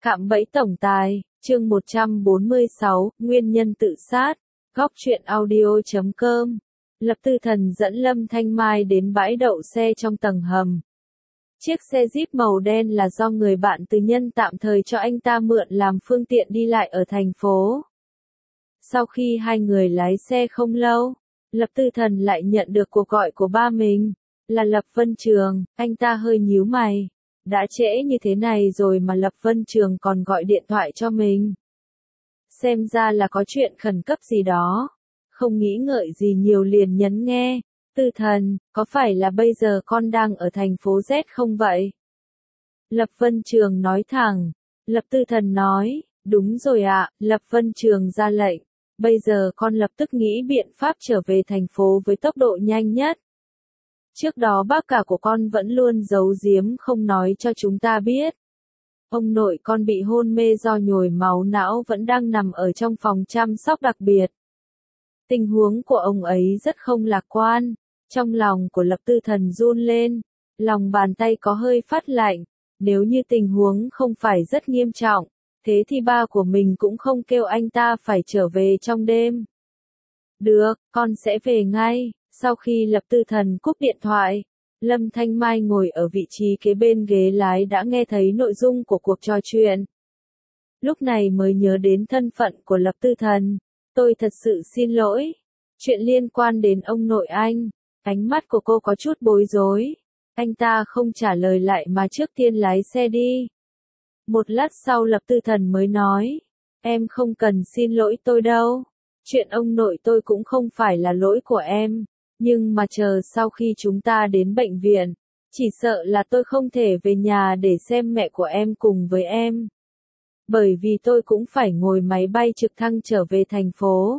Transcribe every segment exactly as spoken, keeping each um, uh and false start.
Cạm bẫy tổng tài, chương một trăm bốn mươi sáu, nguyên nhân tự sát, góc truyện audio chấm com. Lập Tư Thần dẫn Lâm Thanh Mai đến bãi đậu xe trong tầng hầm. Chiếc xe Jeep màu đen là do người bạn tư nhân tạm thời cho anh ta mượn làm phương tiện đi lại ở thành phố. Sau khi hai người lái xe không lâu, Lập Tư Thần lại nhận được cuộc gọi của ba mình, là Lập Vân Trường. Anh ta hơi nhíu mày. Đã trễ như thế này rồi mà Lập Vân Trường còn gọi điện thoại cho mình. Xem ra là có chuyện khẩn cấp gì đó. Không nghĩ ngợi gì nhiều liền nhấn nghe. Tư Thần, có phải là bây giờ con đang ở thành phố Z không vậy? Lập Vân Trường nói thẳng. Lập Tư Thần nói, đúng rồi ạ. Lập Vân Trường ra lệnh. Bây giờ con lập tức nghĩ biện pháp trở về thành phố với tốc độ nhanh nhất. Trước đó bác cả của con vẫn luôn giấu giếm không nói cho chúng ta biết. Ông nội con bị hôn mê do nhồi máu não vẫn đang nằm ở trong phòng chăm sóc đặc biệt. Tình huống của ông ấy rất không lạc quan. Trong lòng của Lập Tư Thần run lên, lòng bàn tay có hơi phát lạnh. Nếu như tình huống không phải rất nghiêm trọng, thế thì ba của mình cũng không kêu anh ta phải trở về trong đêm. Được, con sẽ về ngay. Sau khi Lập Tư Thần cúp điện thoại, Lâm Thanh Mai ngồi ở vị trí kế bên ghế lái đã nghe thấy nội dung của cuộc trò chuyện. Lúc này mới nhớ đến thân phận của Lập Tư Thần. Tôi thật sự xin lỗi. Chuyện liên quan đến ông nội anh. Ánh mắt của cô có chút bối rối. Anh ta không trả lời lại mà trước tiên lái xe đi. Một lát sau Lập Tư Thần mới nói. Em không cần xin lỗi tôi đâu. Chuyện ông nội tôi cũng không phải là lỗi của em. Nhưng mà chờ sau khi chúng ta đến bệnh viện, chỉ sợ là tôi không thể về nhà để xem mẹ của em cùng với em. Bởi vì tôi cũng phải ngồi máy bay trực thăng trở về thành phố.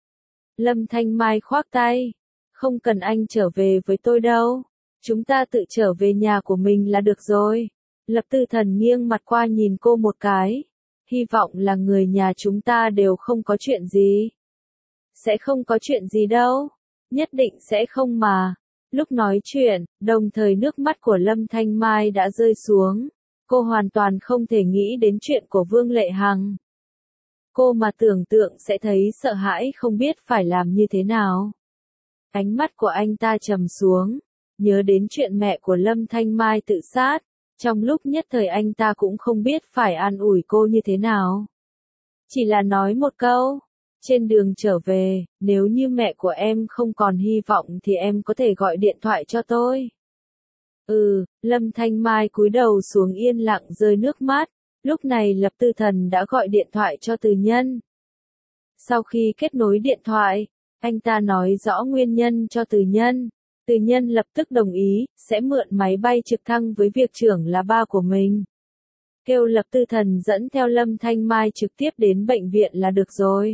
Lâm Thanh Mai khoác tay. Không cần anh trở về với tôi đâu. Chúng ta tự trở về nhà của mình là được rồi. Lập Tư Thần nghiêng mặt qua nhìn cô một cái. Hy vọng là người nhà chúng ta đều không có chuyện gì. Sẽ không có chuyện gì đâu. Nhất định sẽ không mà. Lúc nói chuyện, đồng thời nước mắt của Lâm Thanh Mai đã rơi xuống. Cô hoàn toàn không thể nghĩ đến chuyện của Vương Lệ Hằng. Cô mà tưởng tượng sẽ thấy sợ hãi không biết phải làm như thế nào. Ánh mắt của anh ta trầm xuống. Nhớ đến chuyện mẹ của Lâm Thanh Mai tự sát. Trong lúc nhất thời anh ta cũng không biết phải an ủi cô như thế nào. Chỉ là nói một câu. Trên đường trở về, nếu như mẹ của em không còn hy vọng thì em có thể gọi điện thoại cho tôi. Ừ, Lâm Thanh Mai cúi đầu xuống yên lặng rơi nước mắt. Lúc này Lập Tư Thần đã gọi điện thoại cho Từ Nhân. Sau khi kết nối điện thoại, anh ta nói rõ nguyên nhân cho Từ Nhân. Từ Nhân lập tức đồng ý, sẽ mượn máy bay trực thăng với việc trưởng là ba của mình. Kêu Lập Tư Thần dẫn theo Lâm Thanh Mai trực tiếp đến bệnh viện là được rồi.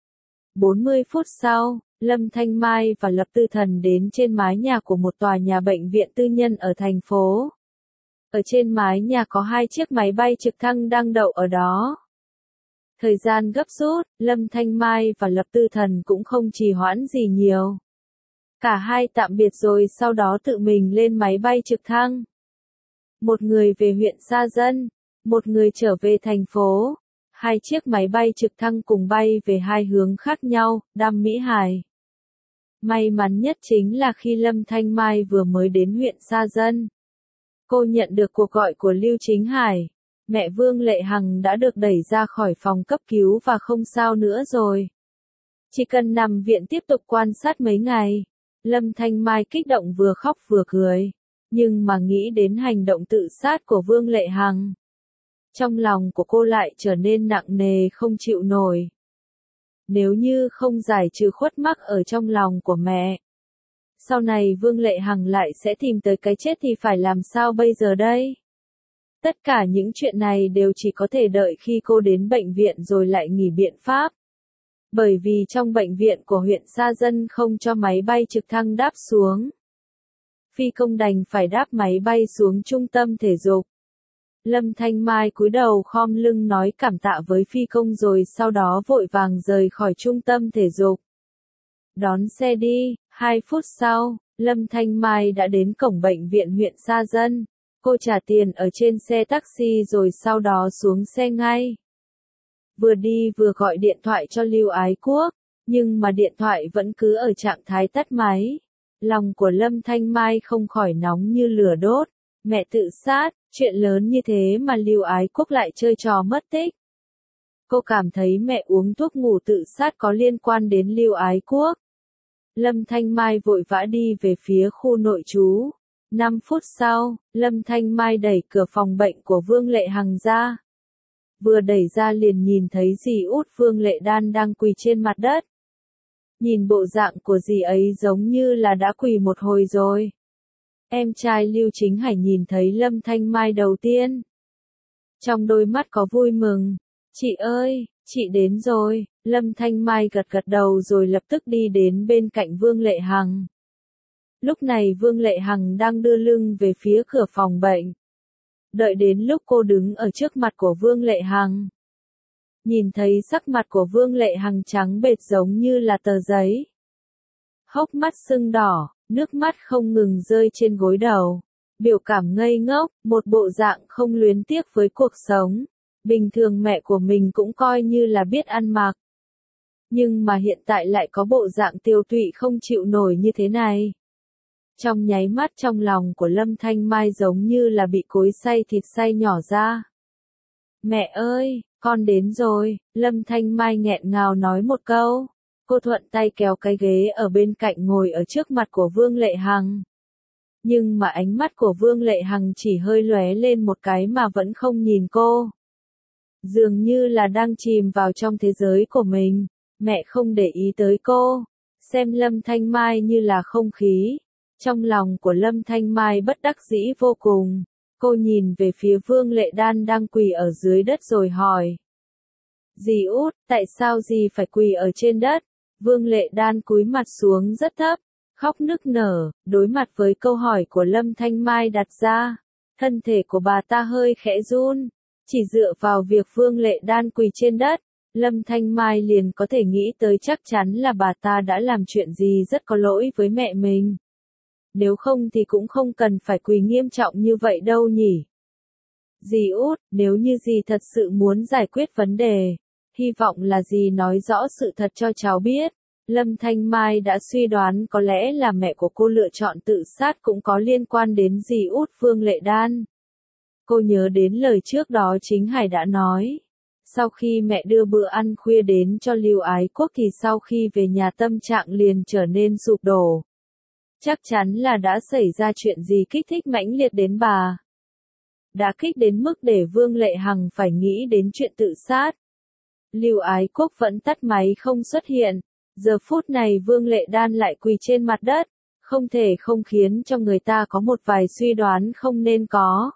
bốn mươi phút sau, Lâm Thanh Mai và Lập Tư Thần đến trên mái nhà của một tòa nhà bệnh viện tư nhân ở thành phố. Ở trên mái nhà có hai chiếc máy bay trực thăng đang đậu ở đó. Thời gian gấp rút, Lâm Thanh Mai và Lập Tư Thần cũng không trì hoãn gì nhiều. Cả hai tạm biệt rồi sau đó tự mình lên máy bay trực thăng. Một người về huyện Sa Dân, một người trở về thành phố. Hai chiếc máy bay trực thăng cùng bay về hai hướng khác nhau, Đam Mỹ Hải. May mắn nhất chính là khi Lâm Thanh Mai vừa mới đến huyện Sa Dân. Cô nhận được cuộc gọi của Lưu Chính Hải. Mẹ Vương Lệ Hằng đã được đẩy ra khỏi phòng cấp cứu và không sao nữa rồi. Chỉ cần nằm viện tiếp tục quan sát mấy ngày. Lâm Thanh Mai kích động vừa khóc vừa cười. Nhưng mà nghĩ đến hành động tự sát của Vương Lệ Hằng. Trong lòng của cô lại trở nên nặng nề không chịu nổi. Nếu như không giải trừ khuất mắc ở trong lòng của mẹ, sau này Vương Lệ Hằng lại sẽ tìm tới cái chết thì phải làm sao bây giờ đây? Tất cả những chuyện này đều chỉ có thể đợi khi cô đến bệnh viện rồi lại nghĩ biện pháp. Bởi vì trong bệnh viện của huyện Sa Dân không cho máy bay trực thăng đáp xuống. Phi công đành phải đáp máy bay xuống trung tâm thể dục. Lâm Thanh Mai cúi đầu khom lưng nói cảm tạ với phi công rồi sau đó vội vàng rời khỏi trung tâm thể dục. Đón xe đi, hai phút sau, Lâm Thanh Mai đã đến cổng bệnh viện huyện Sa Dân. Cô trả tiền ở trên xe taxi rồi sau đó xuống xe ngay. Vừa đi vừa gọi điện thoại cho Lưu Ái Quốc, nhưng mà điện thoại vẫn cứ ở trạng thái tắt máy. Lòng của Lâm Thanh Mai không khỏi nóng như lửa đốt. Mẹ tự sát, chuyện lớn như thế mà Lưu Ái Quốc lại chơi trò mất tích. Cô cảm thấy mẹ uống thuốc ngủ tự sát có liên quan đến Lưu Ái Quốc. Lâm Thanh Mai vội vã đi về phía khu nội trú. năm phút sau, Lâm Thanh Mai đẩy cửa phòng bệnh của Vương Lệ Hằng ra. Vừa đẩy ra liền nhìn thấy dì út Vương Lệ Đan đang quỳ trên mặt đất. Nhìn bộ dạng của dì ấy giống như là đã quỳ một hồi rồi. Em trai Lưu Chính Hải nhìn thấy Lâm Thanh Mai đầu tiên. Trong đôi mắt có vui mừng. Chị ơi, chị đến rồi. Lâm Thanh Mai gật gật đầu rồi lập tức đi đến bên cạnh Vương Lệ Hằng. Lúc này Vương Lệ Hằng đang đưa lưng về phía cửa phòng bệnh. Đợi đến lúc cô đứng ở trước mặt của Vương Lệ Hằng. Nhìn thấy sắc mặt của Vương Lệ Hằng trắng bệch giống như là tờ giấy. Hốc mắt sưng đỏ, nước mắt không ngừng rơi trên gối đầu. Biểu cảm ngây ngốc, một bộ dạng không luyến tiếc với cuộc sống. Bình thường mẹ của mình cũng coi như là biết ăn mặc. Nhưng mà hiện tại lại có bộ dạng tiêu tụy không chịu nổi như thế này. Trong nháy mắt trong lòng của Lâm Thanh Mai giống như là bị cối xay thịt xay nhỏ ra. Mẹ ơi, con đến rồi, Lâm Thanh Mai nghẹn ngào nói một câu. Cô thuận tay kéo cái ghế ở bên cạnh ngồi ở trước mặt của Vương Lệ Hằng. Nhưng mà ánh mắt của Vương Lệ Hằng chỉ hơi lóe lên một cái mà vẫn không nhìn cô. Dường như là đang chìm vào trong thế giới của mình, mẹ không để ý tới cô, xem Lâm Thanh Mai như là không khí. Trong lòng của Lâm Thanh Mai bất đắc dĩ vô cùng, cô nhìn về phía Vương Lệ Đan đang quỳ ở dưới đất rồi hỏi. Dì út, tại sao dì phải quỳ ở trên đất? Vương Lệ Đan cúi mặt xuống rất thấp, khóc nức nở, đối mặt với câu hỏi của Lâm Thanh Mai đặt ra. Thân thể của bà ta hơi khẽ run, chỉ dựa vào việc Vương Lệ Đan quỳ trên đất, Lâm Thanh Mai liền có thể nghĩ tới chắc chắn là bà ta đã làm chuyện gì rất có lỗi với mẹ mình. Nếu không thì cũng không cần phải quỳ nghiêm trọng như vậy đâu nhỉ. Dì út, nếu như dì thật sự muốn giải quyết vấn đề, hy vọng là dì nói rõ sự thật cho cháu biết. Lâm Thanh Mai đã suy đoán có lẽ là mẹ của cô lựa chọn tự sát cũng có liên quan đến dì út Vương Lệ Đan. Cô nhớ đến lời trước đó Chính Hải đã nói. Sau khi mẹ đưa bữa ăn khuya đến cho Lưu Ái Quốc thì sau khi về nhà tâm trạng liền trở nên sụp đổ. Chắc chắn là đã xảy ra chuyện gì kích thích mãnh liệt đến bà. Đã kích đến mức để Vương Lệ Hằng phải nghĩ đến chuyện tự sát. Lưu Ái Quốc vẫn tắt máy không xuất hiện. Giờ phút này Vương Lệ Đan lại quỳ trên mặt đất. Không thể không khiến cho người ta có một vài suy đoán không nên có.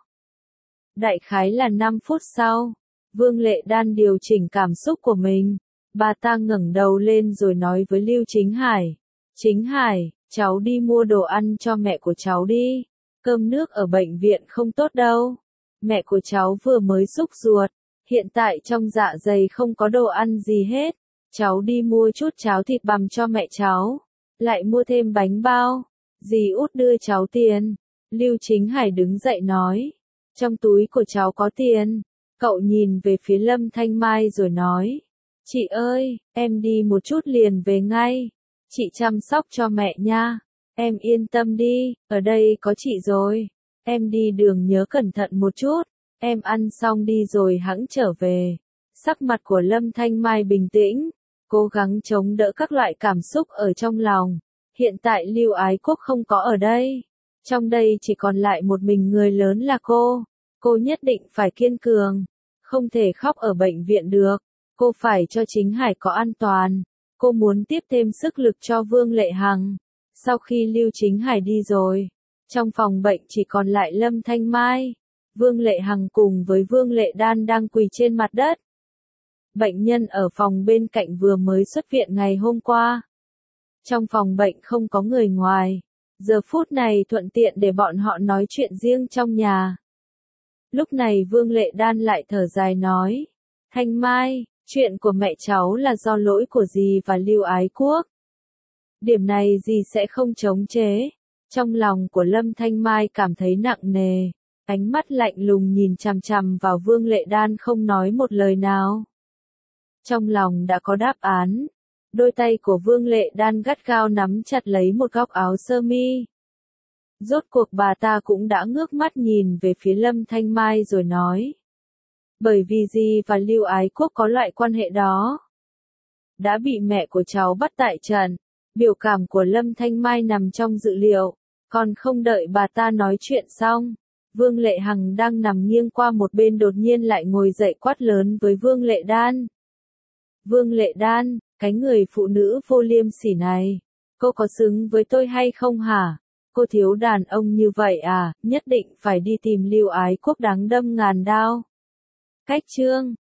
Đại khái là năm phút sau, Vương Lệ Đan điều chỉnh cảm xúc của mình. Bà ta ngẩng đầu lên rồi nói với Lưu Chính Hải. Chính Hải, cháu đi mua đồ ăn cho mẹ của cháu đi. Cơm nước ở bệnh viện không tốt đâu. Mẹ của cháu vừa mới xúc ruột. Hiện tại trong dạ dày không có đồ ăn gì hết. Cháu đi mua chút cháo thịt bằm cho mẹ cháu. Lại mua thêm bánh bao. Dì út đưa cháu tiền. Lưu Chính Hải đứng dậy nói. Trong túi của cháu có tiền. Cậu nhìn về phía Lâm Thanh Mai rồi nói. Chị ơi, em đi một chút liền về ngay. Chị chăm sóc cho mẹ nha. Em yên tâm đi, ở đây có chị rồi. Em đi đường nhớ cẩn thận một chút. Em ăn xong đi rồi hẵng trở về. Sắc mặt của Lâm Thanh Mai bình tĩnh, cố gắng chống đỡ các loại cảm xúc ở trong lòng. Hiện tại Lưu Ái Quốc không có ở đây. Trong đây chỉ còn lại một mình người lớn là cô. Cô nhất định phải kiên cường. Không thể khóc ở bệnh viện được. Cô phải cho Chính Hải có an toàn. Cô muốn tiếp thêm sức lực cho Vương Lệ Hằng. Sau khi Lưu Chính Hải đi rồi, trong phòng bệnh chỉ còn lại Lâm Thanh Mai, Vương Lệ Hằng cùng với Vương Lệ Đan đang quỳ trên mặt đất. Bệnh nhân ở phòng bên cạnh vừa mới xuất viện ngày hôm qua. Trong phòng bệnh không có người ngoài. Giờ phút này thuận tiện để bọn họ nói chuyện riêng trong nhà. Lúc này Vương Lệ Đan lại thở dài nói. Thanh Mai, chuyện của mẹ cháu là do lỗi của dì và Lưu Ái Quốc. Điểm này dì sẽ không chống chế. Trong lòng của Lâm Thanh Mai cảm thấy nặng nề. ánh mắt lạnh lùng nhìn chằm chằm vào Vương Lệ Đan không nói một lời nào. Trong lòng đã có đáp án, đôi tay của Vương Lệ Đan gắt gao nắm chặt lấy một góc áo sơ mi. Rốt cuộc bà ta cũng đã ngước mắt nhìn về phía Lâm Thanh Mai rồi nói. Bởi vì Di và Lưu Ái Quốc có loại quan hệ đó. Đã bị mẹ của cháu bắt tại trận, biểu cảm của Lâm Thanh Mai nằm trong dự liệu, còn không đợi bà ta nói chuyện xong. Vương Lệ Hằng đang nằm nghiêng qua một bên đột nhiên lại ngồi dậy quát lớn với Vương Lệ Đan. Vương Lệ Đan, cái người phụ nữ vô liêm sỉ này, cô có xứng với tôi hay không hả? Cô thiếu đàn ông như vậy à, nhất định phải đi tìm Lưu Ái Quốc đáng đâm ngàn đao. Cách chương